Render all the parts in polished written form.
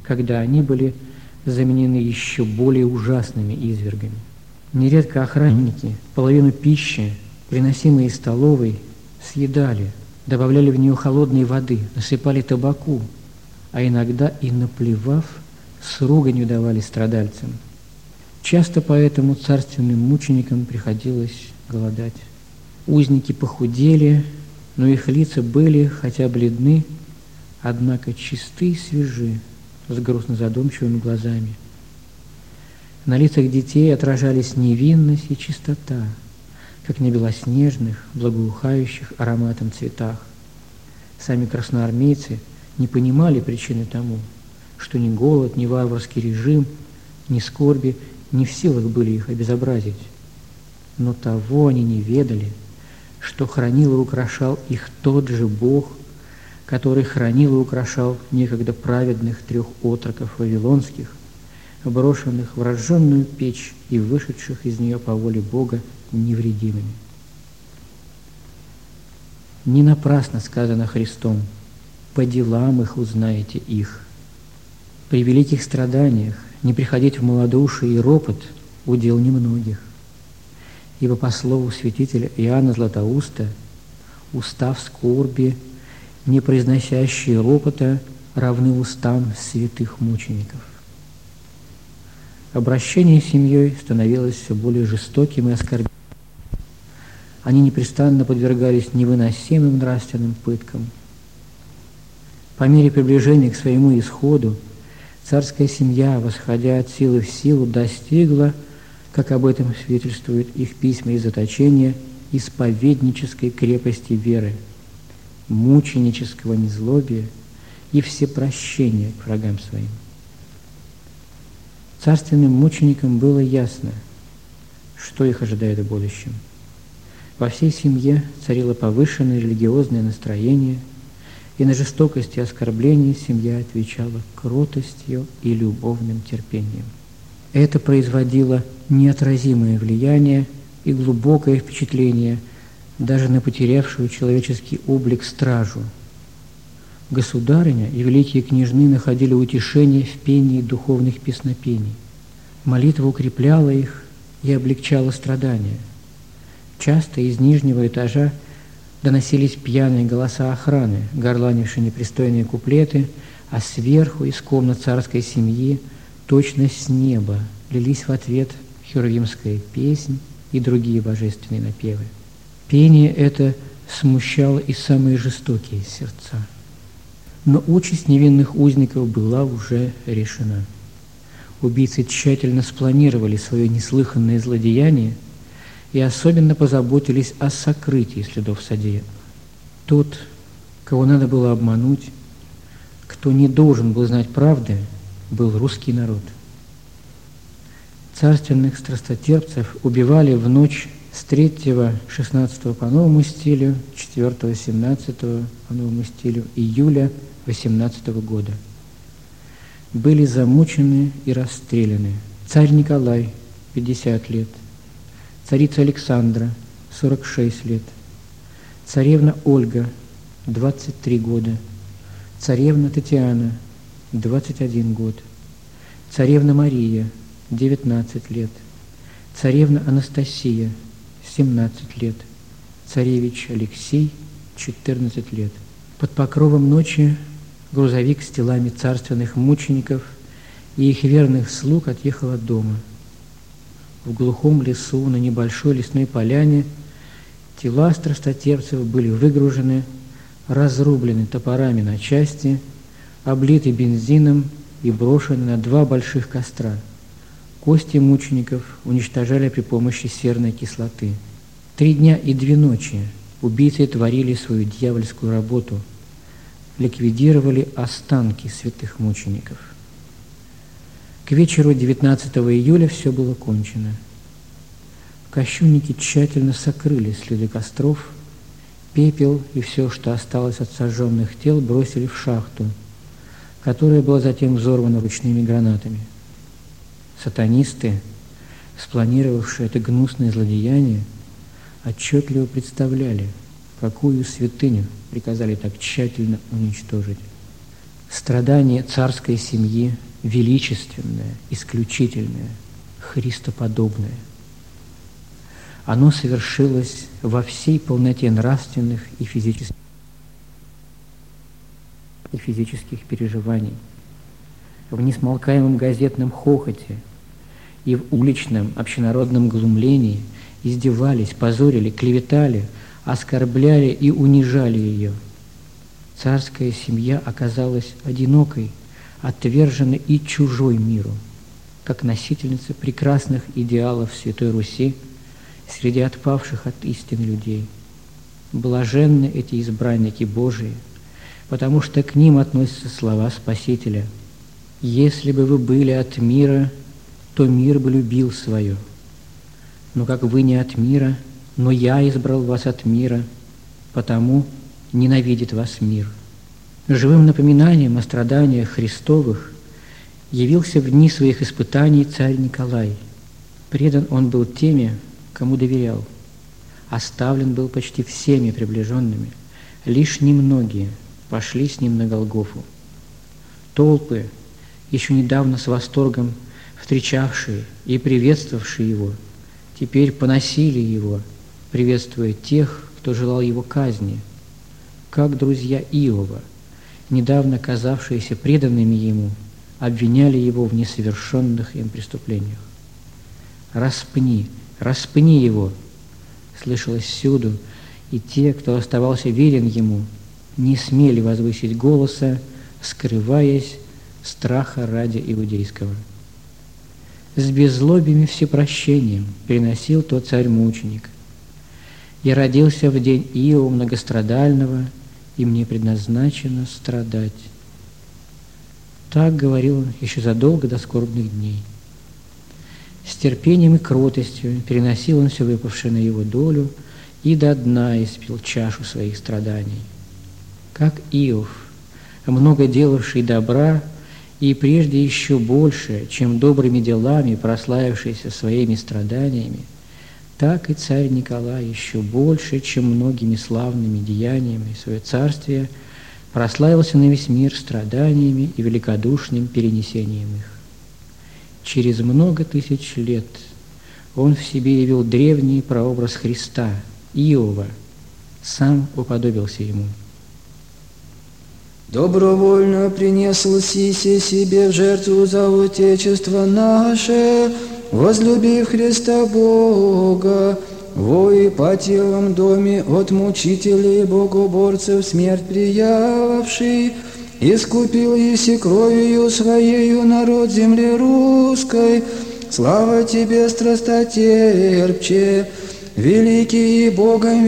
когда они были заменены еще более ужасными извергами. Нередко охранники половину пищи, приносимой из столовой, съедали, добавляли в нее холодной воды, насыпали табаку, а иногда и наплевав, с руганью давали страдальцам. Часто поэтому царственным мученикам приходилось голодать. Узники похудели, но их лица были, хотя бледны, однако чисты и свежи, с грустно-задумчивыми глазами. На лицах детей отражались невинность и чистота, как на белоснежных, благоухающих ароматом цветах. Сами красноармейцы не понимали причины тому, что ни голод, ни варварский режим, ни скорби не в силах были их обезобразить. Но того они не ведали, что хранил и украшал их тот же Бог, который хранил и украшал некогда праведных 3 отроков вавилонских, брошенных в разжженную печь и вышедших из нее по воле Бога невредимыми. Не напрасно сказано Христом: «По делам их узнаете их». При великих страданиях не приходить в малодушие и ропот – удел немногих. Ибо по слову святителя Иоанна Златоуста, уста в скорби, не произносящие ропота, равны устам святых мучеников. Обращение с семьей становилось все более жестоким и оскорбительным. Они непрестанно подвергались невыносимым нравственным пыткам. По мере приближения к своему исходу царская семья, восходя от силы в силу, достигла, как об этом свидетельствуют их письма из заточения, исповеднической крепости веры, мученического незлобия и всепрощения к врагам своим. Царственным мученикам было ясно, что их ожидает в будущем. Во всей семье царило повышенное религиозное настроение, и на жестокость и оскорбление семья отвечала кротостью и любовным терпением. Это производило неотразимое влияние и глубокое впечатление даже на потерявшую человеческий облик стражу. Государыня и великие княжны находили утешение в пении духовных песнопений. Молитва укрепляла их и облегчала страдания. Часто из нижнего этажа доносились пьяные голоса охраны, горланившие непристойные куплеты, а сверху, из комнат царской семьи, точно с неба, лились в ответ херувимская песнь и другие божественные напевы. Пение это смущало и самые жестокие сердца. Но участь невинных узников была уже решена. Убийцы тщательно спланировали свое неслыханное злодеяние и особенно позаботились о сокрытии следов содеянного. Тот, кого надо было обмануть, кто не должен был знать правды, был русский народ. Царственных страстотерпцев убивали в ночь с 3-16 по новому стилю, 4-17 по новому стилю июля 18 года. Были замучены и расстреляны царь Николай, 50 лет, царица Александра, 46 лет, царевна Ольга, 23 года, царевна Татьяна, 21 год, царевна Мария, 19 лет, царевна Анастасия, 17 лет, царевич Алексей, 14 лет. Под покровом ночи грузовик с телами царственных мучеников и их верных слуг отъехал от дома. В глухом лесу на небольшой лесной поляне тела страстотерпцев были выгружены, разрублены топорами на части, облиты бензином и брошены на 2 больших костра. Кости мучеников уничтожали при помощи серной кислоты. 3 дня и 2 ночи убийцы творили свою дьявольскую работу, ликвидировали останки святых мучеников. К вечеру 19 июля все было кончено. Кощунники тщательно сокрыли следы костров, пепел и все, что осталось от сожженных тел, бросили в шахту, которая была затем взорвана ручными гранатами. Сатанисты, спланировавшие это гнусное злодеяние, отчетливо представляли, какую святыню приказали так тщательно уничтожить. Страдание царской семьи величественное, исключительное, христоподобное. Оно совершилось во всей полноте нравственных и физических переживаний, в несмолкаемом газетном хохоте и в уличном общенародном глумлении издевались, позорили, клеветали, оскорбляли и унижали ее. Царская семья оказалась одинокой, отверженной и чужой миру, как носительница прекрасных идеалов Святой Руси среди отпавших от истины людей. Блаженны эти избранники Божии, потому что к ним относятся слова Спасителя: «Если бы вы были от мира, то мир бы любил свое. Но как вы не от мира, но я избрал вас от мира, потому ненавидит вас мир». Живым напоминанием о страданиях Христовых явился в дни своих испытаний царь Николай. Предан он был теми, кому доверял. Оставлен был почти всеми приближенными. Лишь немногие пошли с ним на Голгофу. Толпы, еще недавно с восторгом встречавшие и приветствовавшие его, теперь поносили его, приветствуя тех, кто желал его казни, как друзья Иова, недавно казавшиеся преданными ему, обвиняли его в несовершенных им преступлениях. «Распни, распни его!» слышалось всюду, и те, кто оставался верен ему, не смели возвысить голоса, скрываясь страха ради иудейского. С беззлобием и всепрощением приносил тот царь-мученик: «Я родился в день Иова многострадального, и мне предназначено страдать». Так говорил он еще задолго до скорбных дней. С терпением и кротостью переносил он все выпавшее на его долю и до дна испил чашу своих страданий. Как Иов, много делавший добра, и прежде еще больше, чем добрыми делами прославившийся своими страданиями, так и царь Николай еще больше, чем многими славными деяниями свое царствие прославился на весь мир страданиями и великодушным перенесением их. Через много тысяч лет он в себе явил древний прообраз Христа, Иова, сам уподобился ему. «Добровольно принесл Сиси себе в жертву за Отечество наше, возлюбив Христа Бога, во Ипатьевом доме от мучителей и богоборцев смерть приявший, искупил еси кровью Своею народ земли русской. Слава Тебе, страстотерпче, великий и Богом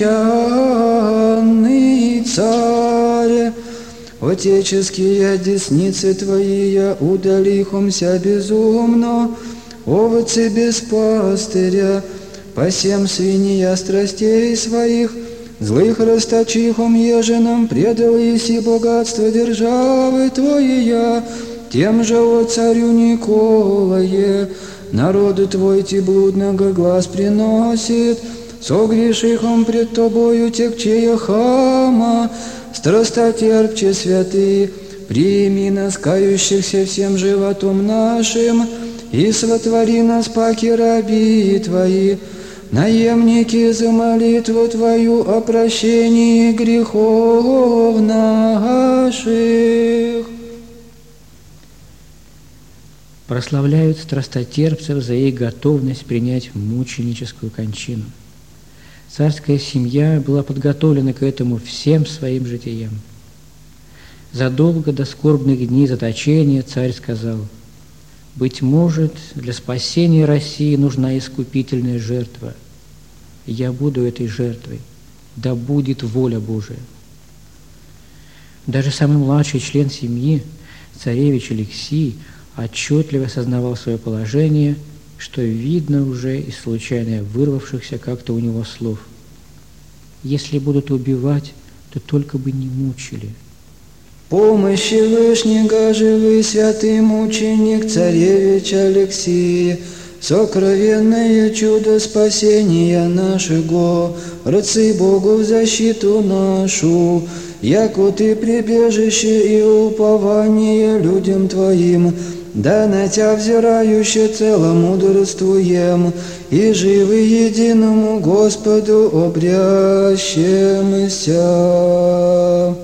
венчанный Царь! Отеческие десницы Твои я удалихомся безумно, овцы без пастыря, посем свинья страстей своих, злых расточихом еженом предал еси богатство державы Твоя, тем же, о царю Николае, народу Твой ти блудного глаз приносит, согрешихом пред Тобою текчея хама, страстотерпче святый, прими нас, кающихся всем животом нашим, и сотвори нас паки раби Твои, наемники, за молитву Твою о прощении грехов наших. Прославляют страстотерпцев за их готовность принять мученическую кончину. Царская семья была подготовлена к этому всем своим житием. Задолго до скорбных дней заточения царь сказал: «Быть может, для спасения России нужна искупительная жертва. Я буду этой жертвой, да будет воля Божия». Даже самый младший член семьи, царевич Алексий, отчетливо осознавал свое положение, что видно уже из случайно вырвавшихся как-то у него слов: «Если будут убивать, то только бы не мучили». Помощи Вышнего живый святый мученик царевич Алексий, сокровенное чудо спасения нашего, рыцарь Богу в защиту нашу, яко Ты прибежище и упование людям Твоим, да на Тя взирающе целомудрствуем, и живы единому Господу обрящемся.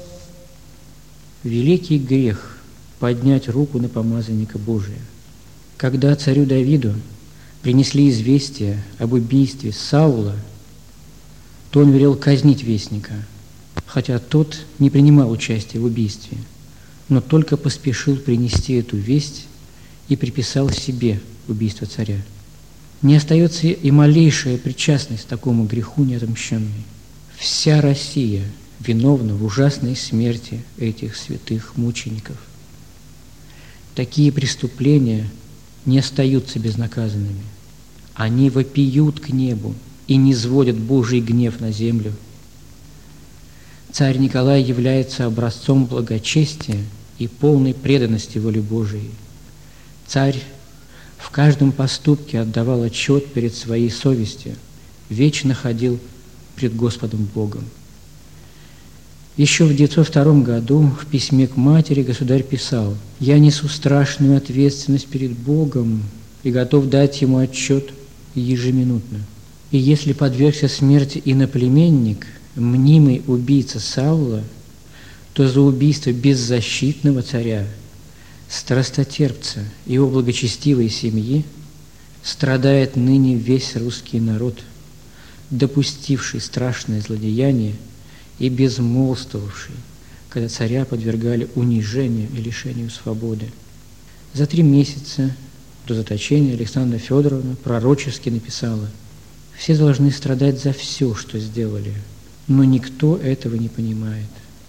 Великий грех – поднять руку на помазанника Божия. Когда царю Давиду принесли известие об убийстве Саула, то он велел казнить вестника, хотя тот не принимал участия в убийстве, но только поспешил принести эту весть и приписал себе убийство царя. Не остается и малейшая причастность к такому греху неотомщенной. Вся Россия виновна в ужасной смерти этих святых мучеников. Такие преступления не остаются безнаказанными. Они вопиют к небу и низводят Божий гнев на землю. Царь Николай является образцом благочестия и полной преданности воле Божией. Царь в каждом поступке отдавал отчет перед своей совестью, вечно ходил пред Господом Богом. Еще в 902 году в письме к матери государь писал: «Я несу страшную ответственность перед Богом и готов дать Ему отчет ежеминутно. И если подвергся смерти иноплеменник, мнимый убийца Саула, то за убийство беззащитного царя, страстотерпца и его благочестивой семьи страдает ныне весь русский народ, допустивший страшное злодеяние и безмолвствовавший, когда царя подвергали унижению и лишению свободы». За 3 месяца до заточения Александра Федоровна пророчески написала: «Все должны страдать за все, что сделали, но никто этого не понимает».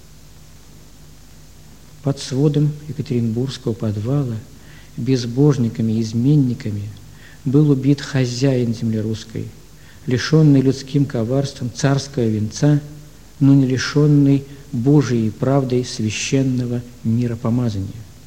Под сводом Екатеринбургского подвала безбожниками и изменниками был убит хозяин земли русской, лишенный людским коварством царского венца, но не лишенный Божией правдой священного миропомазания.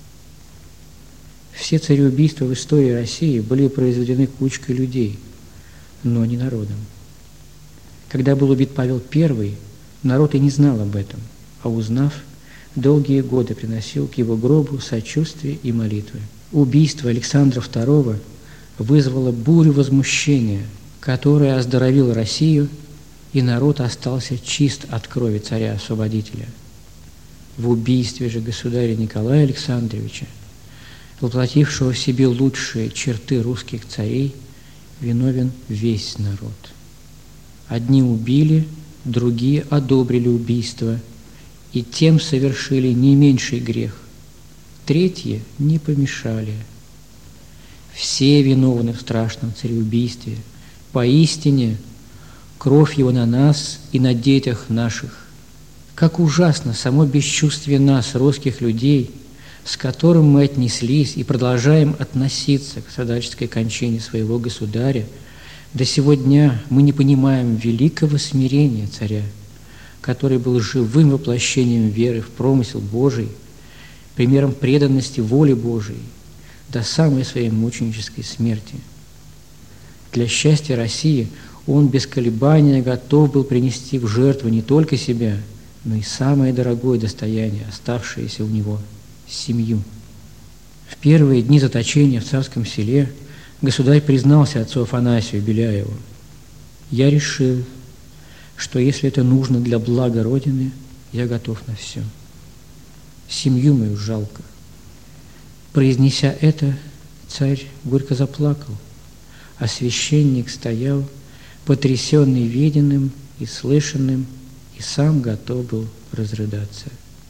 Все цареубийства в истории России были произведены кучкой людей, но не народом. Когда был убит Павел I, народ и не знал об этом, а узнав, долгие годы приносил к его гробу сочувствие и молитвы. Убийство Александра II вызвало бурю возмущения, которая оздоровила Россию, и народ остался чист от крови царя-освободителя. В убийстве же государя Николая Александровича, воплотившего в себе лучшие черты русских царей, виновен весь народ. Одни убили, другие одобрили убийство, и тем совершили не меньший грех. Третьи не помешали. Все виновны в страшном цареубийстве. Поистине, кровь его на нас и на детях наших. Как ужасно само бесчувствие нас, русских людей, с которым мы отнеслись и продолжаем относиться к страдальческой кончине своего государя. До сего дня мы не понимаем великого смирения царя, который был живым воплощением веры в промысел Божий, примером преданности воле Божией до самой своей мученической смерти. Для счастья России он без колебания готов был принести в жертву не только себя, но и самое дорогое достояние, оставшееся у него – семью. В первые дни заточения в Царском Селе государь признался отцу Афанасию Беляеву: «Я решил, что если это нужно для блага Родины, я готов на все. Семью мою жалко». Произнеся это, царь горько заплакал, а священник стоял, потрясенный виденным и слышанным, и сам готов был разрыдаться.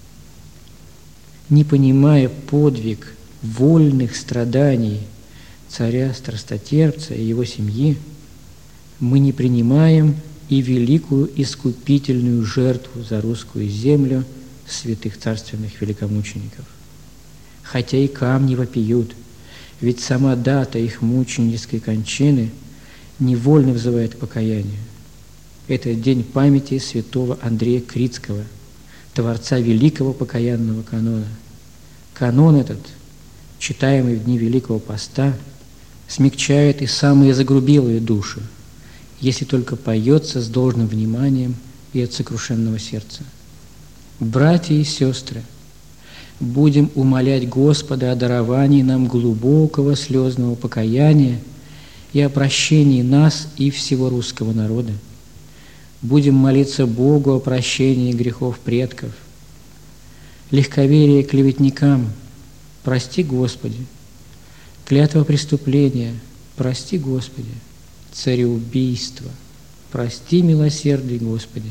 Не понимая подвиг вольных страданий царя-страстотерпца и его семьи, мы не принимаем и великую искупительную жертву за русскую землю святых царственных великомучеников. Хотя и камни вопиют, ведь сама дата их мученической кончины невольно вызывает покаяние. Это день памяти святого Андрея Критского, творца великого покаянного канона. Канон этот, читаемый в дни Великого Поста, смягчает и самые загрубелые души, если только поется с должным вниманием и от сокрушенного сердца. Братья и сестры, будем умолять Господа о даровании нам глубокого слезного покаяния и о прощении нас и всего русского народа. Будем молиться Богу о прощении грехов предков. Легковерие клеветникам, прости, Господи. Клятва преступления, прости, Господи. Цареубийство, прости, милосердный Господи.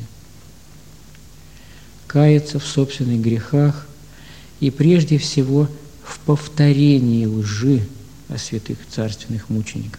Каяться в собственных грехах и прежде всего в повторении лжи о святых царственных мучениках.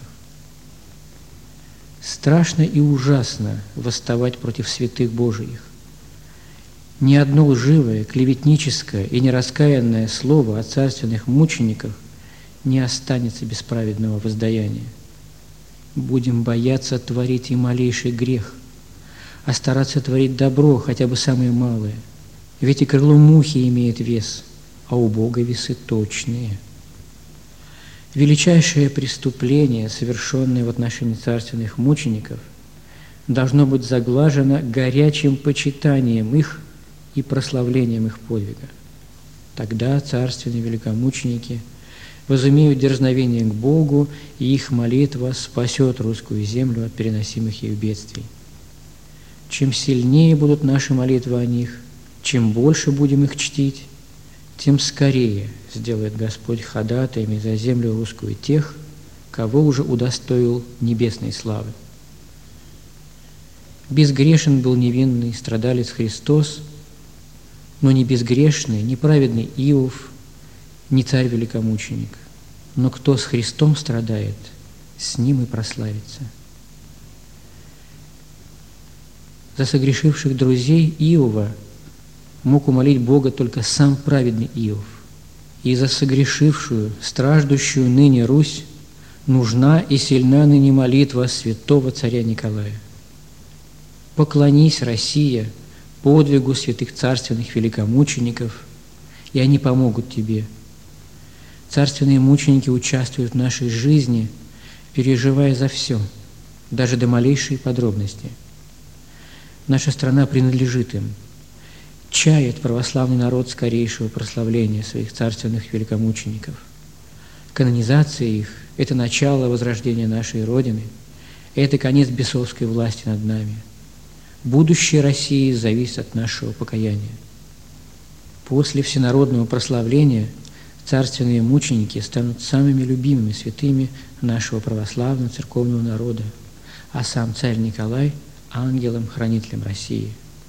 Страшно и ужасно восставать против святых Божиих. Ни одно лживое, клеветническое и нераскаянное слово о царственных мучениках не останется без праведного воздаяния. Будем бояться творить и малейший грех, а стараться творить добро, хотя бы самое малое. Ведь и крыло мухи имеет вес, а у Бога весы точные. Величайшее преступление, совершенное в отношении царственных мучеников, должно быть заглажено горячим почитанием их и прославлением их подвига. Тогда царственные великомученики возымеют дерзновение к Богу, и их молитва спасет русскую землю от переносимых ею бедствий. Чем сильнее будут наши молитвы о них, чем больше будем их чтить, тем скорее сделает Господь ходатаями за землю русскую тех, кого уже удостоил небесной славы. Безгрешен был невинный страдалец Христос, но не безгрешный, не праведный Иов, не царь-великомученик. Но кто с Христом страдает, с ним и прославится. За согрешивших друзей Иова мог умолить Бога только сам праведный Иов. И за согрешившую, страждущую ныне Русь нужна и сильна ныне молитва святого царя Николая. Поклонись, Россия, подвигу святых царственных великомучеников, и они помогут тебе. Царственные мученики участвуют в нашей жизни, переживая за все, даже до малейшей подробности. Наша страна принадлежит им. Чает православный народ скорейшего прославления своих царственных великомучеников. Канонизация их – это начало возрождения нашей Родины, это конец бесовской власти над нами. Будущее России зависит от нашего покаяния. После всенародного прославления царственные мученики станут самыми любимыми святыми нашего православного церковного народа, а сам царь Николай – ангелом-хранителем России.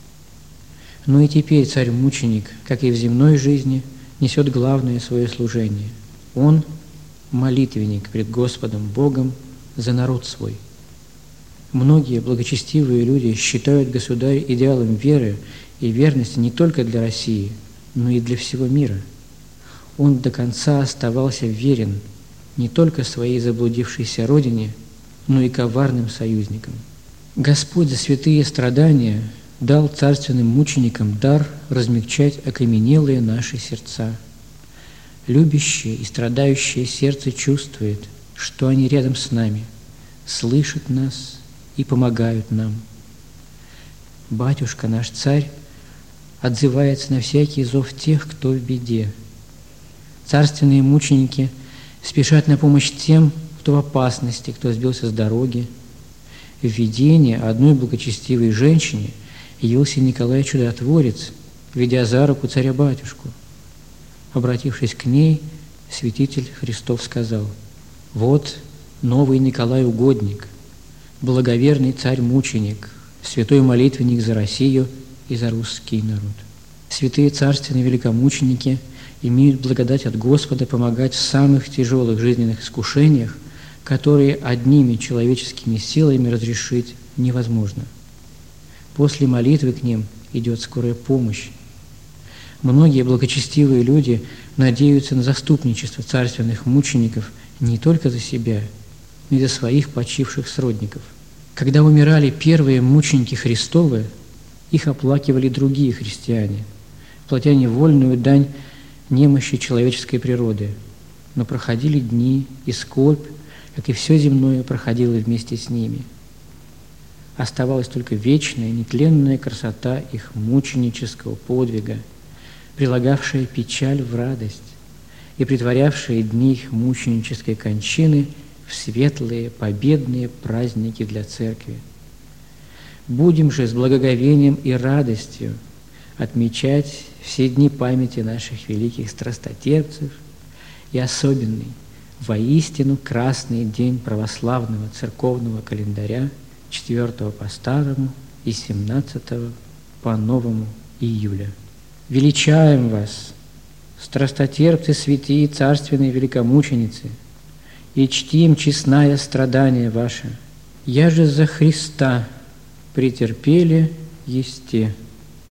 Но и теперь царь-мученик, как и в земной жизни, несет главное свое служение. Он – молитвенник пред Господом Богом за народ свой. Многие благочестивые люди считают государя идеалом веры и верности не только для России, но и для всего мира. Он до конца оставался верен не только своей заблудившейся родине, но и коварным союзникам. Господь за святые страдания дал царственным мученикам дар размягчать окаменелые наши сердца. Любящее и страдающее сердце чувствует, что они рядом с нами, слышат нас и помогают нам. Батюшка, наш царь, отзывается на всякий зов тех, кто в беде. Царственные мученики спешат на помощь тем, кто в опасности, кто сбился с дороги. В видении одной благочестивой женщине явился Николай Чудотворец, ведя за руку царя-батюшку. Обратившись к ней, святитель Христов сказал: «Вот новый Николай Угодник, благоверный царь-мученик, святой молитвенник за Россию и за русский народ». Святые царственные великомученики имеют благодать от Господа помогать в самых тяжелых жизненных искушениях, которые одними человеческими силами разрешить невозможно. После молитвы к ним идет скорая помощь. Многие благочестивые люди надеются на заступничество царственных мучеников не только за себя, но и за своих почивших сродников. Когда умирали первые мученики Христовы, их оплакивали другие христиане, платя невольную дань немощи человеческой природы. Но проходили дни, и скорбь, как и все земное, проходило вместе с ними. оставалась только вечная, нетленная красота их мученического подвига, прилагавшая печаль в радость и притворявшая дни их мученической кончины в светлые, победные праздники для Церкви. Будем же с благоговением и радостью отмечать все дни памяти наших великих страстотерпцев и особенный, воистину красный день православного церковного календаря 4 по старому и 17 по новому июля. Величаем вас, страстотерпцы, святые, царственные великомученицы, и чтим честное страдание ваше. Я же за Христа претерпели есте.